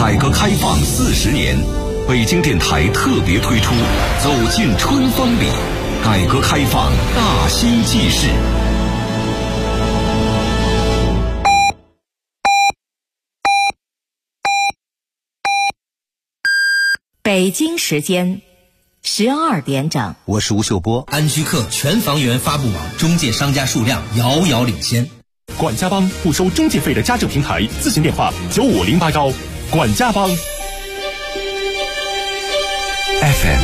改革开放40年，北京电台特别推出《走进春风里》，改革开放大新纪事。 北京时间12点整， 我是吴秀波。 安居客全房源发布网中介商家数量遥遥领先。 管家帮不收中介费的家政平台，咨询电话95081。管家帮。 FM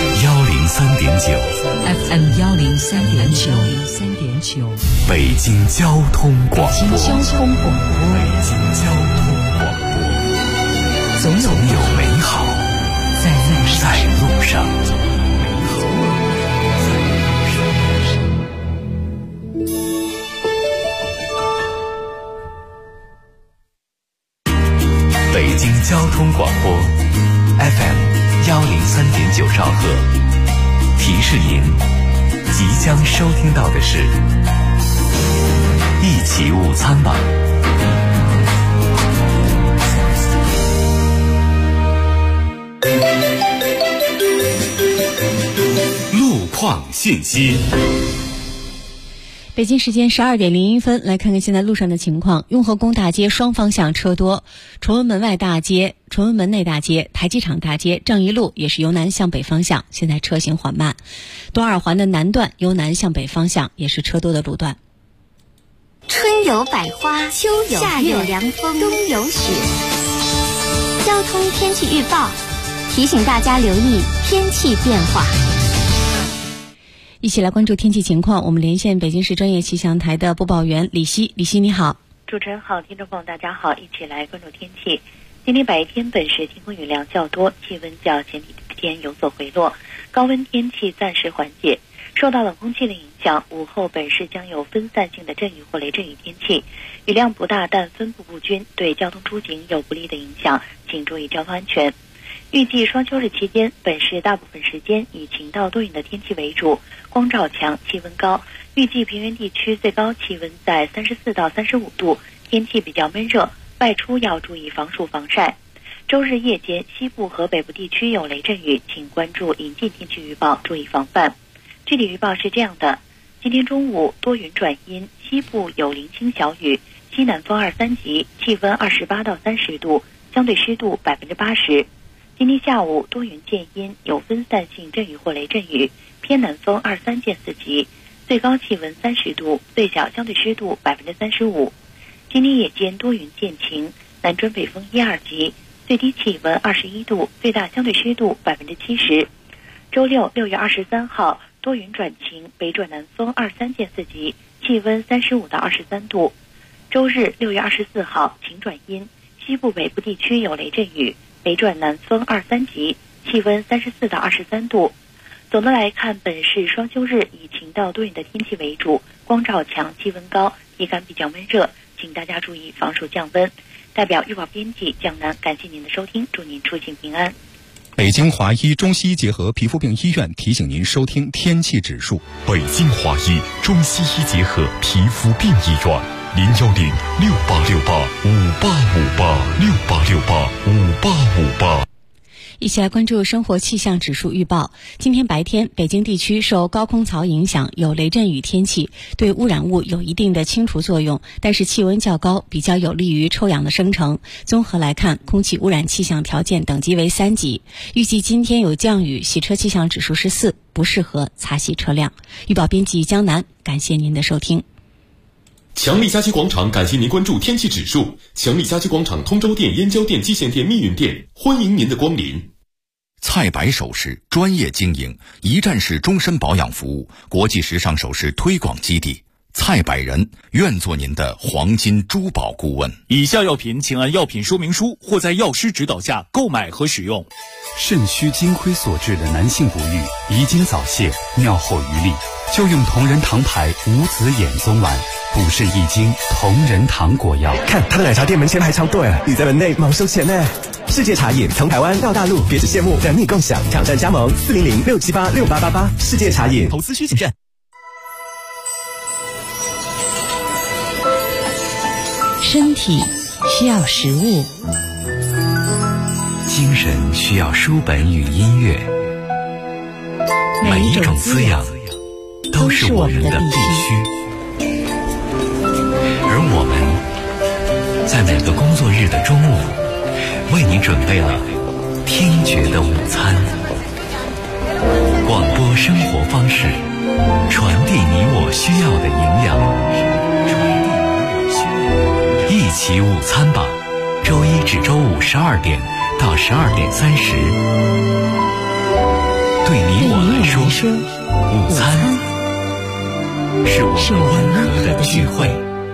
103.9， 北京交通广播。总有美好在路上。北京交通广播 FM 103.9兆赫，提示您即将收听到的是一起午餐吧。路况信息。 北京时间12点01分，来看看现在路上的情况。雍和宫大街双方向车多，崇文门外大街、崇文门内大街、台机场大街、正义路也是由南向北方向，现在车行缓慢。东二环的南段由南向北方向也是车多的路段。 春有百花，秋有夏有凉风，冬有雪。交通天气预报提醒大家留意天气变化。 一起来关注天气情况，我们连线北京市专业气象台的播报员李希。李希你好。 主持人好，听众朋友大家好，一起来关注天气。今天白天本市天空雨量较多，气温较前几天有所回落，高温天气暂时缓解。受到冷空气的影响，午后本市将有分散性的阵雨或雷阵雨天气，雨量不大，但分布不均，对交通出行有不利的影响，请注意交通安全。预计双休日期间，本市大部分时间以晴到多云的天气为主，光照强，气温高。预计平原地区最高气温在34到35度，天气比较闷热，外出要注意防暑防晒。周日夜间，西部和北部地区有雷阵雨，请关注临近天气预报，注意防范。具体预报是这样的：今天中午多云转阴，西部有零星小雨，西南风2、3级，气温28到30度，相对湿度80%。今天下午多云见阴，有分散性阵雨或雷阵雨，偏南风2、3见4级，最高气温30度，最小相对湿度35%。今天夜间多云见晴，南转北风1、2级，最低气温21度，最大相对湿度70%。周六6月23号多云转晴，北转南风2、3见4级，气温35到23度。周日6月24号晴转阴，西部北部地区有雷阵雨，北转南风2、3级，气温34到23度。总的来看，本市双休日以晴到多云的天气为主，光照强，气温高，体感比较闷热，请大家注意防暑降温。代表预报编辑江南，感谢您的收听，祝您出行平安。 北京华医中西医结合皮肤病医院提醒您收听天气指数。 北京华医中西医结合皮肤病医院，010-6868-5858，6868-5858。 一起来关注生活气象指数预报。今天白天，北京地区受高空槽影响，有雷阵雨天气，对污染物有一定的清除作用，但是气温较高，比较有利于臭氧的生成。综合来看，空气污染气象条件等级为3级。预计今天有降雨，洗车气象指数是4，不适合擦洗车辆。预报编辑江南，感谢您的收听。 强力家居广场感谢您关注天气指数。强力家居广场通州店、燕郊店、蓟县店、密云店，欢迎您的光临。 菜百首饰专业经营，一站式终身保养服务，国际时尚首饰推广基地。菜百人愿做您的黄金珠宝顾问。 以下药品请按药品说明书或在药师指导下购买和使用。 肾虚金亏所致的男性不育、遗精早泄、尿后余力，就用同仁堂牌无子衍宗丸，补肾益精同仁堂果药。 看他的奶茶店门前排长队，你在门内忙收钱呢。世界茶饮从台湾到大陆，别致羡慕，等你共享，挑战加盟400-678-6888。世界茶饮， 投资需谨慎。 身体需要食物， 精神需要书本与音乐，每一种滋养都是我们的必须。而我们在每个工作日的中午，为你准备了听觉的午餐。广播生活方式，传递你我需要的营养。一起午餐吧，周一至周五12点到12点30。对你我来说，午餐是我们温和的聚会。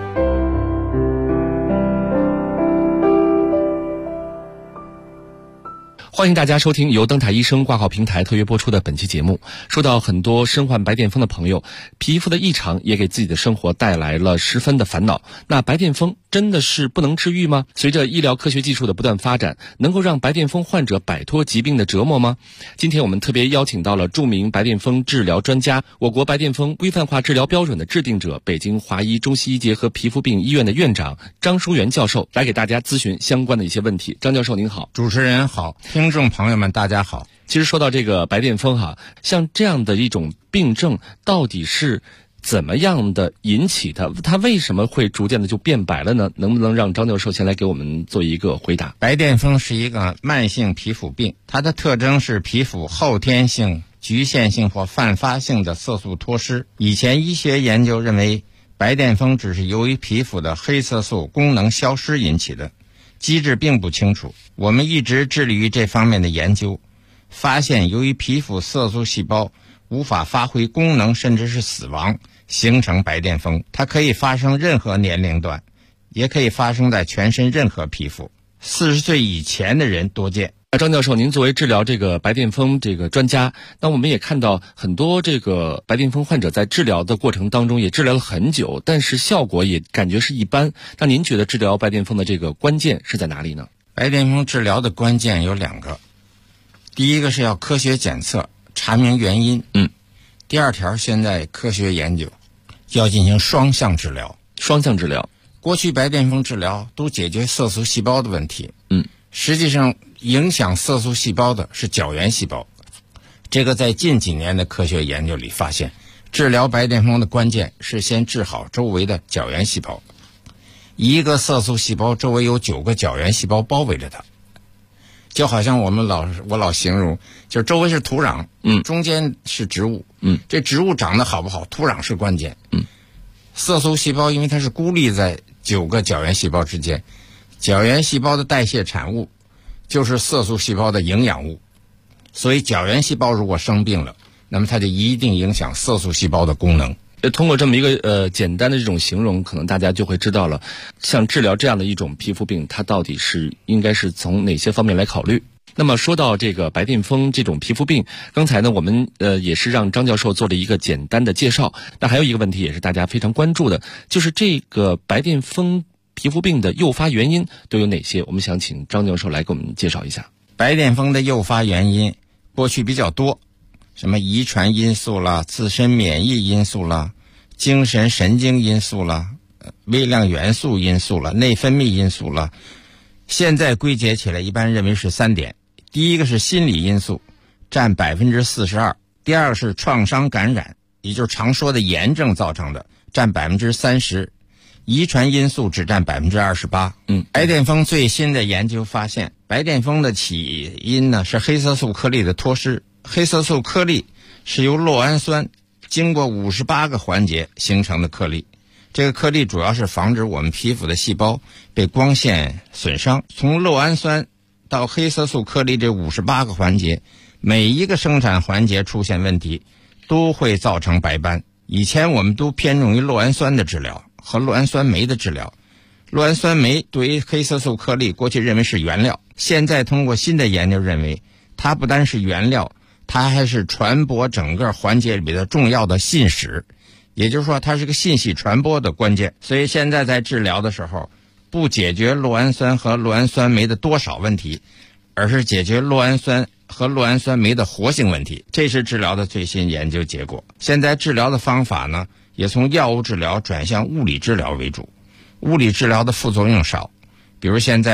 欢迎大家收听由灯塔医生挂号平台特约播出的本期节目。说到很多身患白癜风的朋友，皮肤的异常也给自己的生活带来了十分的烦恼。那白癜风真的是不能治愈吗？随着医疗科学技术的不断发展，能够让白癜风患者摆脱疾病的折磨吗？今天我们特别邀请到了著名白癜风治疗专家，我国白癜风规范化治疗标准的制定者，北京华医中西医结合皮肤病医院的院长张书元教授，来给大家咨询相关的一些问题。张教授您好。 主持人好，听众朋友们大家好。 其实说到这个白癜风像这样的一种病症到底是怎么样的引起的？它为什么会逐渐的就变白了呢？能不能让张教授先来给我们做一个回答？ 白癜风是一个慢性皮肤病，它的特征是皮肤后天性、局限性或泛发性的色素脱失。以前医学研究认为白癜风只是由于皮肤的黑色素功能消失引起的，机制并不清楚。我们一直致力于这方面的研究，发现由于皮肤色素细胞无法发挥功能甚至是死亡，形成白癜风。它可以发生任何年龄段，也可以发生在全身任何皮肤，40岁以前的人多见。 张教授，您作为治疗这个白癜风这个专家，那我们也看到很多这个白癜风患者在治疗的过程当中也治疗了很久，但是效果也感觉是一般。那您觉得治疗白癜风的这个关键是在哪里呢？ 白癜风治疗的关键有2个，第一个是要科学检测，查明原因。第二条，现在科学研究要进行双向治疗。 双向治疗， 过去白癜风治疗都解决色素细胞的问题。实际上影响色素细胞的是角原细胞。这个在近几年的科学研究里发现，治疗白癜风的关键是先治好周围的角原细胞。一个色素细胞周围有9个角原细胞包围着它，就好像我老形容，就是周围是土壤，中间是植物，这植物长得好不好，土壤是关键。色素细胞因为它是孤立在9个角原细胞之间，角原细胞的代谢产物就是色素细胞的营养物，所以角原细胞如果生病了，那么它就一定影响色素细胞的功能。 通过这么一个简单的这种形容，可能大家就会知道了，像治疗这样的一种皮肤病，它到底是应该是从哪些方面来考虑。那么说到这个白癜风这种皮肤病，刚才呢我们也是让张教授做了一个简单的介绍。那还有一个问题也是大家非常关注的，就是这个白癜风皮肤病的诱发原因都有哪些？我们想请张教授来给我们介绍一下。 白癜风的诱发原因过去比较多，什么遗传因素啦、自身免疫因素啦、精神神经因素啦、微量元素因素啦、内分泌因素啦。现在归结起来一般认为是3点。第一个是心理因素，占42%；第二个是创伤感染，也就是常说的炎症造成的，占30%；遗传因素只占28%。白癜风最新的研究发现，白癜风的起因呢是黑色素颗粒的脱失。黑色素颗粒是由酪氨酸经过58个环节形成的颗粒，这个颗粒主要是防止我们皮肤的细胞被光线损伤。从酪氨酸到黑色素颗粒这58个环节，每一个生产环节出现问题，都会造成白斑。以前我们都偏重于酪氨酸的治疗和酪氨酸酶的治疗。酪氨酸酶对于黑色素颗粒过去认为是原料，现在通过新的研究认为，它不单是原料，它还是传播整个环节里的重要的信使，也就是说它是个信息传播的关键。所以现在在治疗的时候，不解决酪氨酸和酪氨酸酶的多少问题，而是解决酪氨酸和酪氨酸酶的活性问题，这是治疗的最新研究结果。现在治疗的方法呢，也从药物治疗转向物理治疗为主。物理治疗的副作用少，比如现在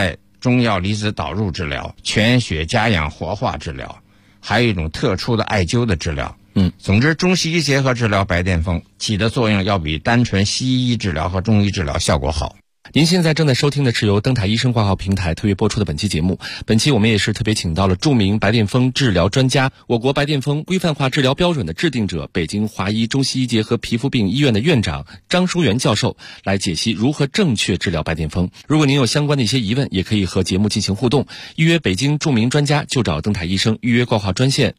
中药离子导入治疗、全血加氧活化治疗，还有一种特殊的艾灸的治疗。总之中西医结合治疗白癜风起的作用要比单纯西医治疗和中医治疗效果好。 您现在正在收听的是由灯塔医生挂号平台特约播出的本期节目。本期我们也是特别请到了著名白癜风治疗专家、我国白癜风规范化治疗标准的制定者、北京华医中西医结合皮肤病医院的院长张淑媛教授来解析如何正确治疗白癜风。如果您有相关的一些疑问，也可以和节目进行互动，预约北京著名专家就找灯塔医生，预约挂号专线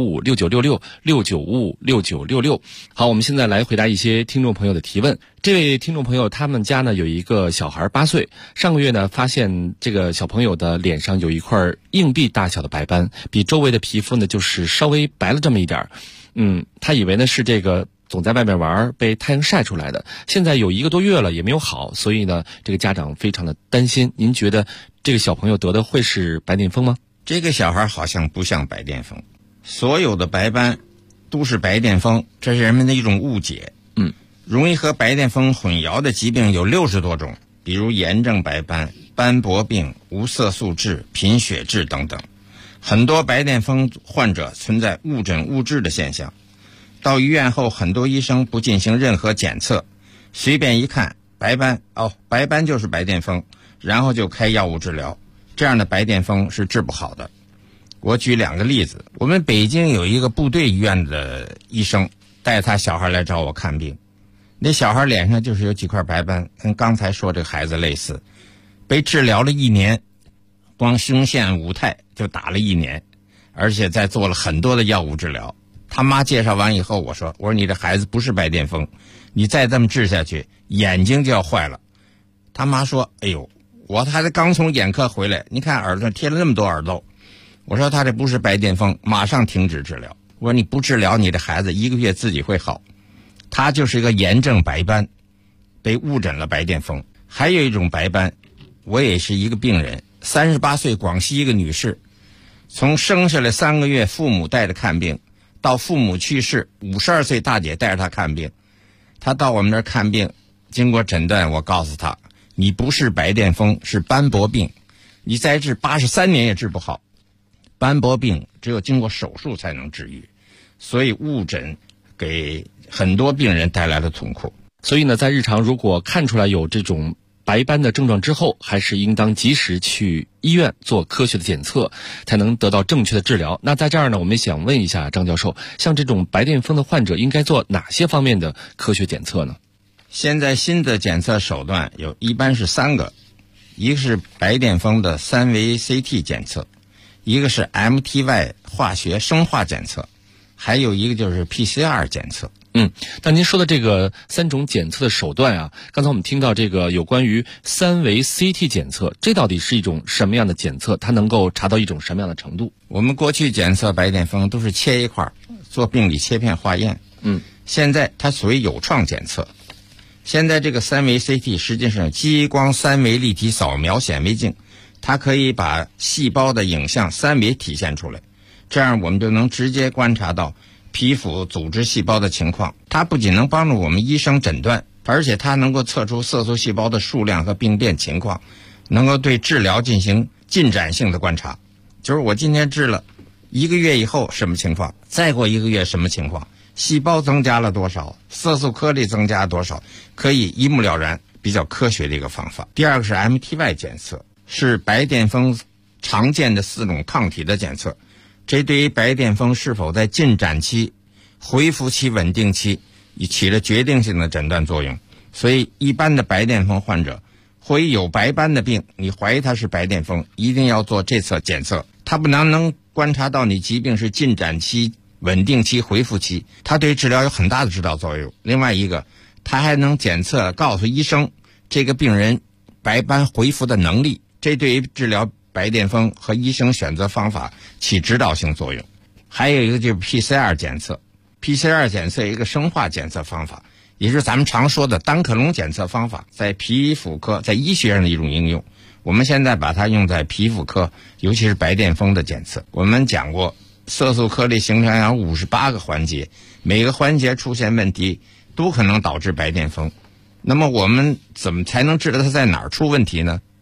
695569666966。好，我们现在来回答一些听众朋友的提问。这位听众朋友他们家呢有一个小孩8岁，上个月呢发现这个小朋友的脸上有一块硬币大小的白斑，比周围的皮肤呢就是稍微白了这么一点。他以为呢是这个总在外面玩被太阳晒出来的，现在有1个多月了也没有好，所以呢这个家长非常的担心。您觉得这个小朋友得的会是白癜风吗？ 这个小孩好像不像白癜风，所有的白斑都是白癜风，这是人们的一种误解。容易和白癜风混淆的疾病有60多种，比如炎症白斑、斑驳病、无色素痣、贫血痣等等。很多白癜风患者存在误诊误治的现象，到医院后很多医生不进行任何检测，随便一看白斑，白斑就是白癜风，然后就开药物治疗，这样的白癜风是治不好的。我举2个例子，我们北京有一个部队医院的医生带他小孩来找我看病，那小孩脸上就是有几块白斑，跟刚才说这个孩子类似，被治疗了1年，光胸腺五肽就打了1年，而且再做了很多的药物治疗。他妈介绍完以后，我说你这孩子不是白癜风，你再这么治下去眼睛就要坏了。他妈说我孩子刚从眼科回来，你看耳朵贴了那么多耳豆。我说他这不是白癜风，马上停止治疗。我说你不治疗，你的孩子1个月自己会好。他就是一个炎症白斑，被误诊了白癜风。还有一种白斑，我也是一个病人，38岁广西一个女士，从生下来3个月父母带着看病，到父母去世，52岁大姐带着她看病。她到我们这儿看病，经过诊断，我告诉她，你不是白癜风，是斑驳病，你再治83年也治不好。斑驳病只有经过手术才能治愈，所以误诊给很多病人带来了痛苦。 所以呢，在日常如果看出来有这种白斑的症状之后，还是应当及时去医院做科学的检测，才能得到正确的治疗。那在这儿呢，我们想问一下张教授，像这种白癜风的患者应该做哪些方面的科学检测呢？ 现在新的检测手段一般是3个，一个是白癜风的3维 CT 检测，一个是 MTY 化学生化检测，还有一个就是 PCR 检测。 但您说的这个3种检测的手段啊，刚才我们听到这个有关于3维 CT 检测，这到底是一种什么样的检测？它能够查到一种什么样的程度？ 我们过去检测白癜风都是切一块做病理切片化验，现在它属于有创检测。现在这个3维 CT 实际上激光3维立体扫描显微镜，它可以把细胞的影像3维体现出来，这样我们就能直接观察到皮肤组织细胞的情况。它不仅能帮助我们医生诊断，而且它能够测出色素细胞的数量和病变情况，能够对治疗进行进展性的观察。就是我今天治了1个月以后什么情况，再过1个月什么情况，细胞增加了多少，色素颗粒增加多少，可以一目了然，比较科学的一个方法。第2个是 MTY 检测，是白癜风常见的4种抗体的检测，这对于白癜风是否在进展期、恢复期、稳定期起了决定性的诊断作用。所以一般的白癜风患者会有白斑的病，你怀疑他是白癜风，一定要做这次检测。它不能观察到你疾病是进展期、稳定期、恢复期，它对治疗有很大的指导作用。另外一个，它还能检测告诉医生这个病人白斑恢复的能力，这对于治疗白癜风和医生选择方法起指导性作用。还有一个就是 PCR 检测， PCR 检测一个生化检测方法，也就是咱们常说的单克隆检测方法，在皮肤科在医学上的一种应用。我们现在把它用在皮肤科，尤其是白癜风的检测。我们讲过色素颗粒形成有58个环节，每个环节出现问题都可能导致白癜风。那么我们怎么才能知道它在哪儿出问题呢？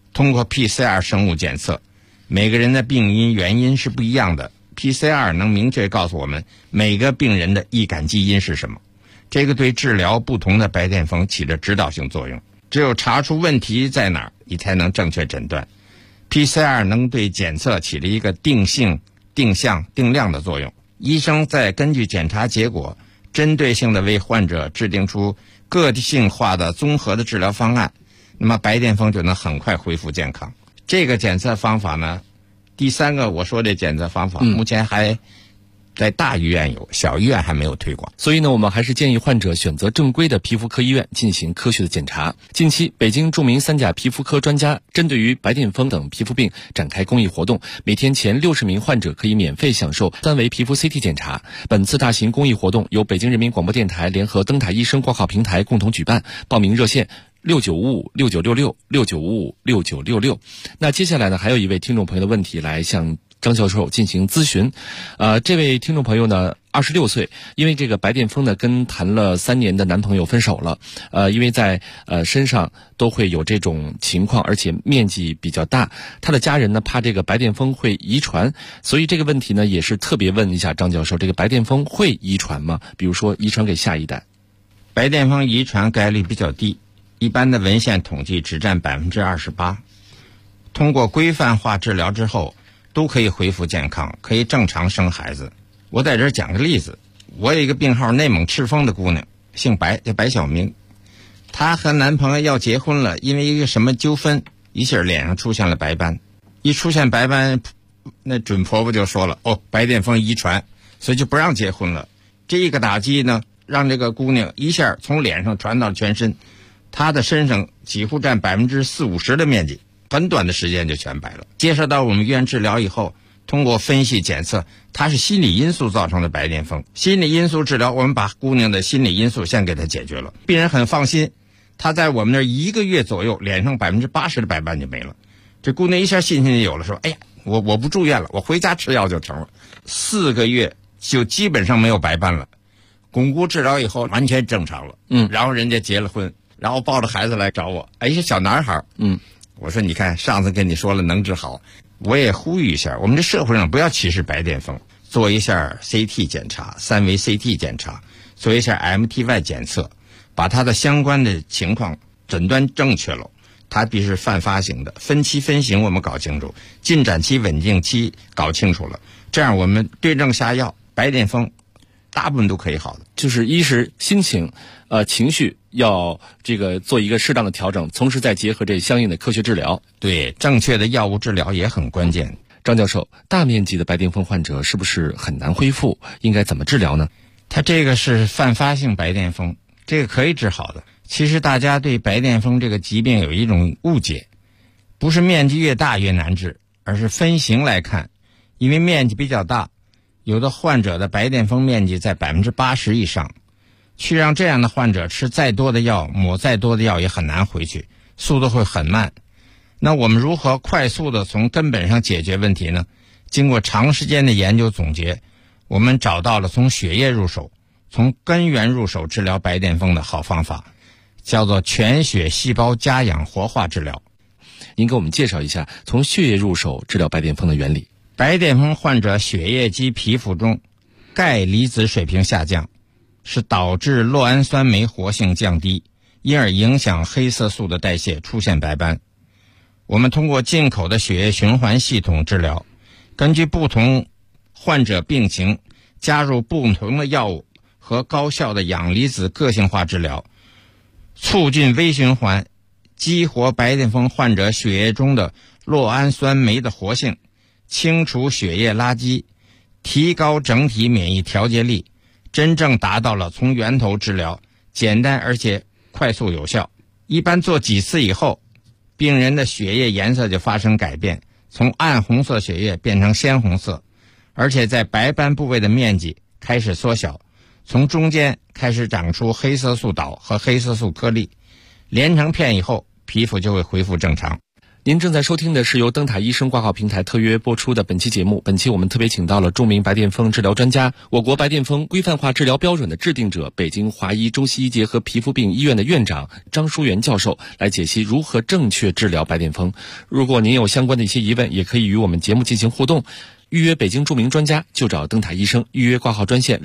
通过 PCR 生物检测，每个人的病因原因是不一样的， PCR 能明确告诉我们每个病人的易感基因是什么，这个对治疗不同的白癜风起着指导性作用。只有查出问题在哪儿，你才能正确诊断。 PCR 能对检测起了一个定性、定向、定量的作用，医生再根据检查结果针对性的为患者制定出个性化的综合的治疗方案，那么白癜风就能很快恢复健康。这个检测方法呢，第三个我说的检测方法目前还在大医院有，小医院还没有推广。 所以呢，我们还是建议患者选择正规的皮肤科医院进行科学的检查。近期，北京著名3甲皮肤科专家针对于白癜风等皮肤病展开公益活动，每天前60名患者可以免费享受3维皮肤 CT 检查。本次大型公益活动由北京人民广播电台联合登台医生挂号平台共同举办，报名热线695569666966。那接下来呢，还有一位听众朋友的问题来向张教授进行咨询。这位听众朋友呢26岁，因为这个白癜风呢跟谈了3年的男朋友分手了。因为在身上都会有这种情况，而且面积比较大，他的家人呢怕这个白癜风会遗传，所以这个问题呢也是特别问一下张教授，这个白癜风会遗传吗？比如说遗传给下一代？ 白癜风遗传概率比较低，一般的文献统计只占28%。通过规范化治疗之后都可以恢复健康，可以正常生孩子。我在这儿讲个例子，我有一个病号内蒙赤峰的姑娘，姓白，叫白晓明。她和男朋友要结婚了，因为一个什么纠纷，一下脸上出现了白斑。一出现白斑，那准婆婆就说了，白癜风遗传，所以就不让结婚了。这个打击呢，让这个姑娘一下从脸上传到全身，她的身上几乎占40-50%的面积，很短的时间就全白了。接受到我们医院治疗以后，通过分析检测，它是心理因素造成的白癜风。心理因素治疗，我们把姑娘的心理因素先给她解决了，病人很放心。她在我们那儿1个月左右，脸上80%的白斑就没了。这姑娘一下信心就有了，说：“哎呀，我不住院了，我回家吃药就成了。”4个月就基本上没有白斑了，巩固治疗以后完全正常了。然后人家结了婚，然后抱着孩子来找我，一个小男孩。我说：“你看，上次跟你说了能治好。”我也呼吁一下，我们这社会上不要歧视白癜风，做一下 CT 检查，3维 CT 检查，做一下 MTY 检测，把它的相关的情况诊断正确了。它必是泛发型的，分期分型我们搞清楚，进展期、稳定期搞清楚了，这样我们对症下药，白癜风大部分都可以好的。 就是一是心情情绪要这个做一个适当的调整，同时再结合这相应的科学治疗。 对，正确的药物治疗也很关键。 张教授，大面积的白癜风患者是不是很难恢复？应该怎么治疗呢？ 他这个是泛发性白癜风，这个可以治好的。其实大家对白癜风这个疾病有一种误解，不是面积越大越难治，而是分型来看。因为面积比较大，有的患者的白癜风面积在80%以上，去让这样的患者吃再多的药，抹再多的药也很难回去，速度会很慢。那我们如何快速的从根本上解决问题呢？经过长时间的研究总结，我们找到了从血液入手，从根源入手治疗白癜风的好方法，叫做全血细胞加氧活化治疗。 您给我们介绍一下从血液入手治疗白癜风的原理。 白癜风患者血液及皮肤中钙离子水平下降，是导致酪氨酸酶活性降低，因而影响黑色素的代谢，出现白斑。我们通过进口的血液循环系统治疗，根据不同患者病情加入不同的药物和高效的氧离子个性化治疗，促进微循环，激活白癜风患者血液中的酪氨酸酶的活性，清除血液垃圾，提高整体免疫调节力，真正达到了从源头治疗，简单而且快速有效。一般做几次以后，病人的血液颜色就发生改变，从暗红色血液变成鲜红色，而且在白斑部位的面积开始缩小，从中间开始长出黑色素岛和黑色素颗粒，连成片以后，皮肤就会恢复正常。 您正在收听的是由灯塔医生挂号平台特约播出的本期节目。本期我们特别请到了著名白癜风治疗专家、我国白癜风规范化治疗标准的制定者、北京华医中西医结合皮肤病医院的院长张淑媛教授来解析如何正确治疗白癜风。如果您有相关的一些疑问，也可以与我们节目进行互动。预约北京著名专家就找灯塔医生，预约挂号专线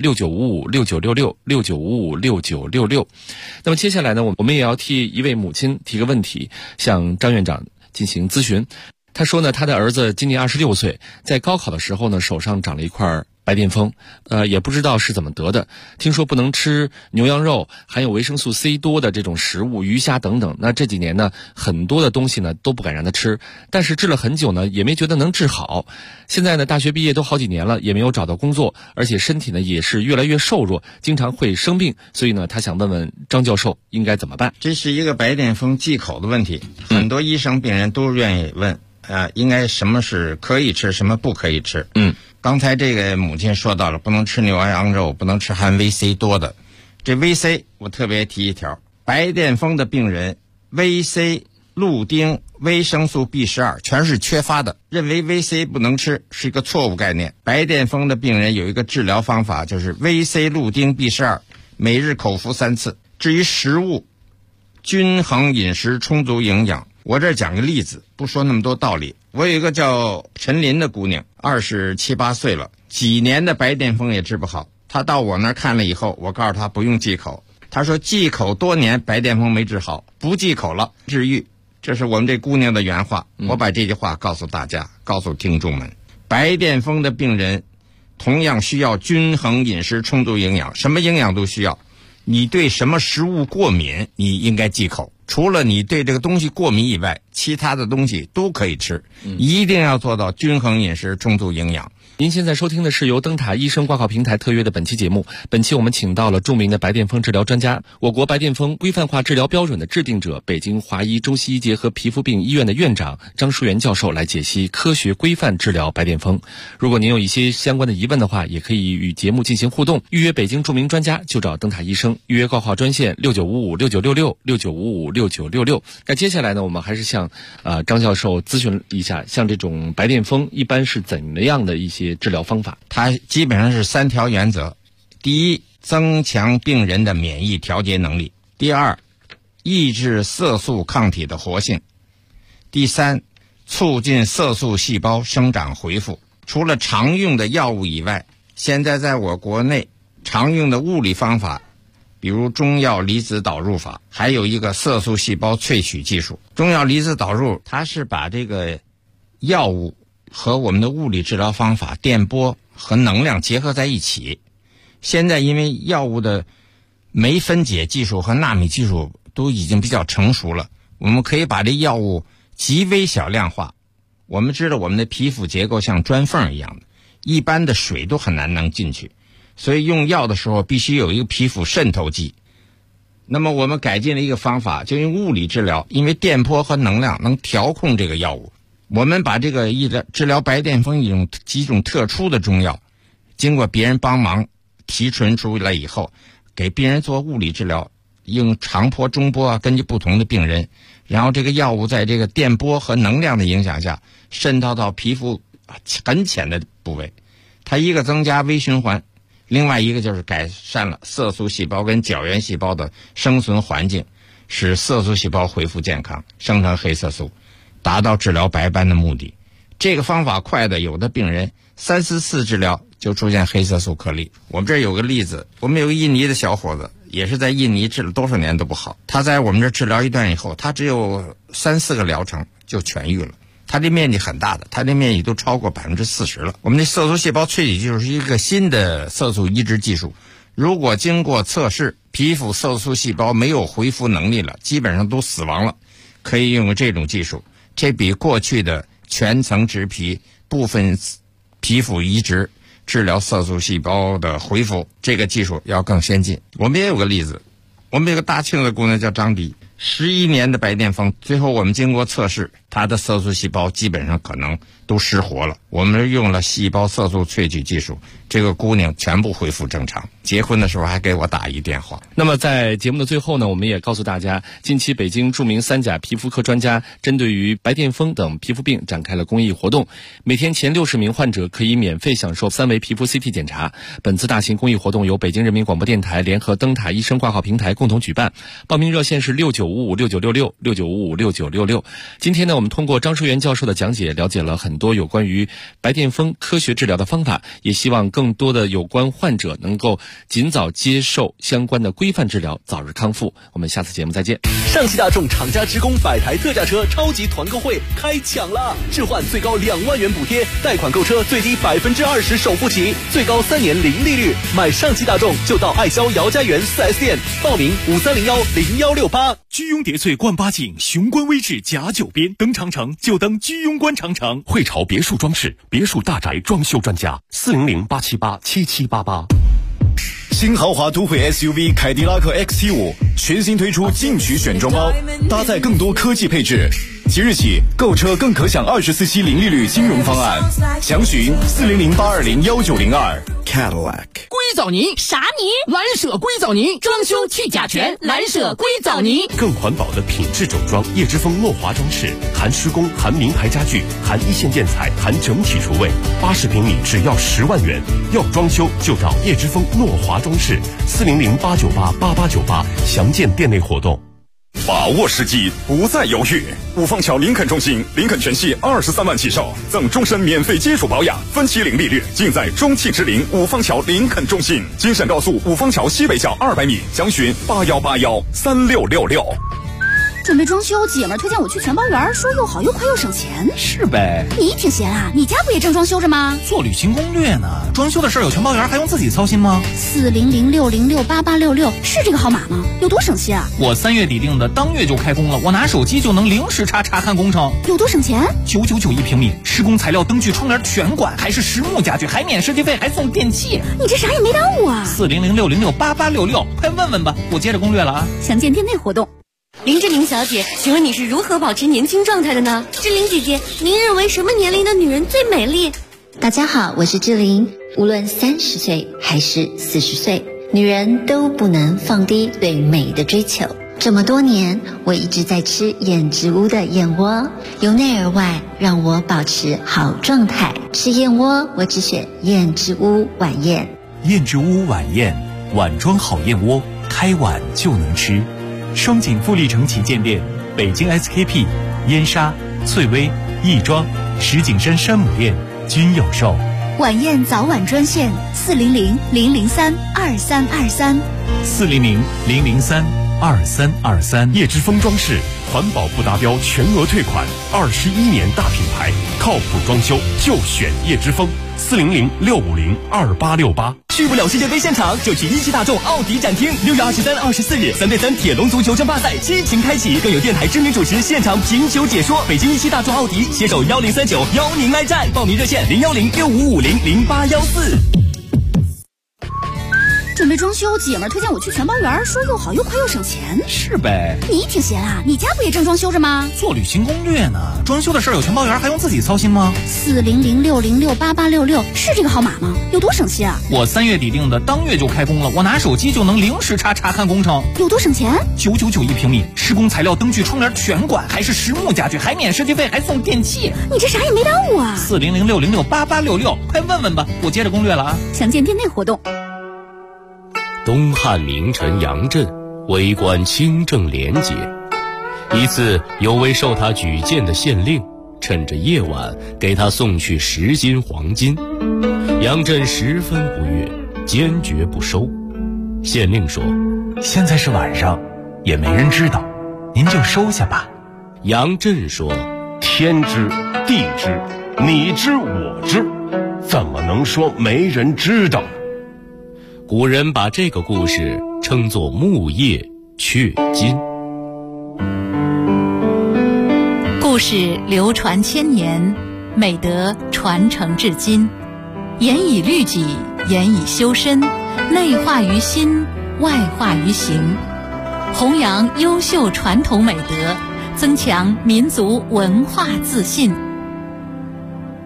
695569666966。那么接下来呢，我们也要替一位母亲提个问题，向张院长进行咨询。他说呢，他的儿子今年26岁，在高考的时候呢，手上长了一块白癜风，也不知道是怎么得的。听说不能吃牛羊肉含有维生素 C 多的这种食物，鱼虾等等。那这几年呢，很多的东西呢都不敢让他吃，但是治了很久呢，也没觉得能治好。现在呢，大学毕业都好几年了，也没有找到工作，而且身体呢也是越来越瘦弱，经常会生病。所以呢，他想问问张教授应该怎么办？ 这是一个白癜风忌口的问题，很多医生病人都愿意问。应该什么是可以吃，什么不可以吃？刚才这个母亲说到了，不能吃牛羊肉，不能吃含 VC 多的。这 VC 我特别提一条，白癜风的病人 VC、氯丁、维生素 B12 全是缺乏的，认为 VC 不能吃是一个错误概念。白癜风的病人有一个治疗方法，就是 VC、氯丁、B12 每日口服3次。至于食物，均衡饮食，充足营养。我这讲个例子，不说那么多道理。我有一个叫陈林的姑娘，27、28岁了，几年的白癜风也治不好。她到我那儿看了以后，我告诉她不用忌口。她说忌口多年，白癜风没治好，不忌口了，治愈。这是我们这姑娘的原话。我把这句话告诉大家，告诉听众们，白癜风的病人同样需要均衡饮食，充足营养，什么营养都需要。你对什么食物过敏，你应该忌口。除了你对这个东西过敏以外，其他的东西都可以吃，一定要做到均衡饮食，充足营养。 您现在收听的是由灯塔医生挂号平台特约的本期节目。本期我们请到了著名的白癜风治疗专家、我国白癜风规范化治疗标准的制定者、北京华医中西医结合皮肤病医院的院长张淑媛教授来解析科学规范治疗白癜风。如果您有一些相关的疑问的话，也可以与节目进行互动。预约北京著名专家就找灯塔医生，预约挂号专线695569666966。那接下来呢，我们还是向张教授咨询一下，像这种白癜风一般是怎么样的一些治疗方法？ 它基本上是3条原则：第一，增强病人的免疫调节能力；第二，抑制色素抗体的活性；第三，促进色素细胞生长恢复。除了常用的药物以外，现在在我国内常用的物理方法，比如中药离子导入法，还有一个色素细胞萃取技术。中药离子导入，它是把这个药物和我们的物理治疗方法、电波和能量结合在一起。现在因为药物的酶分解技术和纳米技术都已经比较成熟了，我们可以把这药物极微小量化。我们知道我们的皮肤结构像砖缝一样的，一般的水都很难能进去，所以用药的时候必须有一个皮肤渗透剂。那么我们改进了一个方法，就用物理治疗，因为电波和能量能调控这个药物。我们把这个治疗白癜风几种特殊的中药，经过别人帮忙提纯出来以后，给病人做物理治疗，用长波、中波根据不同的病人，然后这个药物在这个电波和能量的影响下渗透到皮肤很浅的部位。它一个增加微循环，另外一个就是改善了色素细胞跟角原细胞的生存环境，使色素细胞恢复健康，生成黑色素，达到治疗白斑的目的。这个方法快的，有的病人3、4次治疗就出现黑色素颗粒。我们这儿有个例子，我们有个印尼的小伙子，也是在印尼治了多少年都不好。他在我们这儿治疗一段以后，他只有3、4个疗程就痊愈了。他这面积很大的，他这面积都超过40%了。我们这色素细胞萃取技术是一个新的色素移植技术，如果经过测试，皮肤色素细胞没有恢复能力了，基本上都死亡了，可以用这种技术。这比过去的全层植皮、部分皮肤移植治疗色素细胞的恢复，这个技术要更先进。我们也有个例子，我们有个大庆的姑娘叫张迪，11年的白癜风，最后我们经过测试，她的色素细胞基本上可能都失活了。我们用了细胞色素萃取技术，这个姑娘全部恢复正常。结婚的时候还给我打一电话。 那么在节目的最后呢，我们也告诉大家，近期北京著名三甲皮肤科专家针对于白癜风等皮肤病展开了公益活动，每天前60名患者可以免费享受3维皮肤 CT 检查。本次大型公益活动由北京人民广播电台联合灯塔医生挂号平台共同举办，报名热线是6955696669556966。今天呢，我们通过张淑元教授的讲解，了解了很多有关于白癜风科学治疗的方法，也希望更多的有关患者能够尽早接受相关的规范治疗，早日康复。我们下次节目再见。 上汽大众厂家职工100台特价车超级团购会开抢了，置换最高2万元补贴，贷款购车最低20%首付起，最高3年零利率。买上汽大众就到爱肖姚家园4S店，报名53010168。 居庸叠翠冠八景，雄关威志甲9边，登长城就登居庸关长城。汇潮别墅装饰，别墅大宅装修专家，400-878-7788。 新豪华都会 SUV 凯迪拉克 XT5 全新推出进取选装包，搭载更多科技配置。即日起购车更可享24期零利率金融方案，详询400-820-1902。 Cadillac 硅藻泥啥泥？ 蓝舍硅藻泥，装修去甲醛，蓝舍硅藻泥。 更环保的品质整装，叶之峰诺华装饰，含施工，含名牌家具，含一线建材，含整体厨卫，80平米只要10万元。要装修就找叶之峰诺华装饰，400-898-8898，详见店内活动。 把握时机，不再犹豫。五坊桥林肯中心，林肯全系23万起售，赠终身免费基础保养，分期零利率，尽在中汽之林五坊桥林肯中心。京沈高速五坊桥西北角200米，详询81813666。 准备装修，姐们儿推荐我去全包园，说又好又快又省钱。 是呗。 你挺闲啊，你家不也正装修着吗？ 做旅行攻略呢。装修的事儿有全包园，还用自己操心吗 ？400606866是这个号码吗？有多省心啊？ 我3月底定的，当月就开工了，我拿手机就能零时差查看工程。 有多省钱 ？999一平米，施工材料、灯具、窗帘全管，还是实木家具，还免设计费，还送电器。 你这啥也没耽误啊 ！40060688866，快问问吧，我接着攻略了啊。 详见店内活动。 林志玲小姐，请问你是如何保持年轻状态的呢？志玲姐姐，您认为什么年龄的女人最美丽？ 大家好，我是志玲。无论30岁还是40岁，女人都不能放低对美的追求。这么多年，我一直在吃燕之屋的燕窝，由内而外让我保持好状态。吃燕窝，我只选燕之屋晚宴。 燕之屋晚宴，碗装好燕窝，开碗就能吃。双井富力城旗舰店、北京 SKP、燕莎、翠微、亦庄、石景山山姆店均有售。 晚宴早晚专线400-003-2323 400-003-2323。 叶之峰装饰，环保不达标全额退款，21年大品牌，靠谱装修就选叶之峰。400-650-2868。 去不了世界杯现场，就去一汽大众奥迪展厅。6月23、24日，3对3铁笼足球争霸赛激情开启，更有电台知名主持现场评球解说。北京一汽大众奥迪携手1039邀您来战，报名热线010-6550-0814。 准备装修，姐们儿推荐我去全包园，说又好又快又省钱。 是呗。 你挺闲啊，你家不也正装修着吗？ 做旅行攻略呢。装修的事儿有全包园，还用自己操心吗 ？40060688866是这个号码吗？有多省心啊？ 我3月底定的，当月就开工了，我拿手机就能零时差查看工程。 有多省钱 ？999一平米，施工材料、灯具、窗帘全管，还是实木家具，还免设计费，还送电器。 你这啥也没耽误啊 ！400-606-8866，快问问吧，我接着攻略了啊。 详见店内活动。 东汉名臣杨震为官清正廉洁，一次有位受他举荐的县令趁着夜晚给他送去10斤黄金，杨震十分不悦，坚决不收。县令说： 现在是晚上，也没人知道，您就收下吧。 杨震说： 天知地知，你知我知，怎么能说没人知道？ 古人把这个故事称作木叶雀金。 故事流传千年，美德传承至今，严以律己，严以修身，内化于心，外化于行，弘扬优秀传统美德，增强民族文化自信。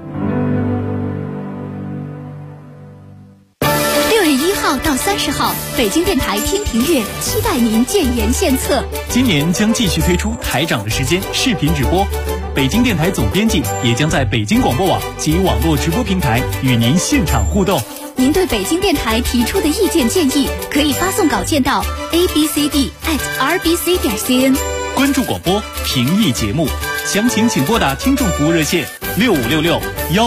号到30号，北京电台听评月期待您建言献策。 今年将继续推出台长的时间视频直播，北京电台总编辑也将在北京广播网及网络直播平台与您现场互动。 您对北京电台提出的意见建议，可以发送稿件到 abcd@rbc.cn。 关注广播，评议节目，详情请拨打听众服务热线6566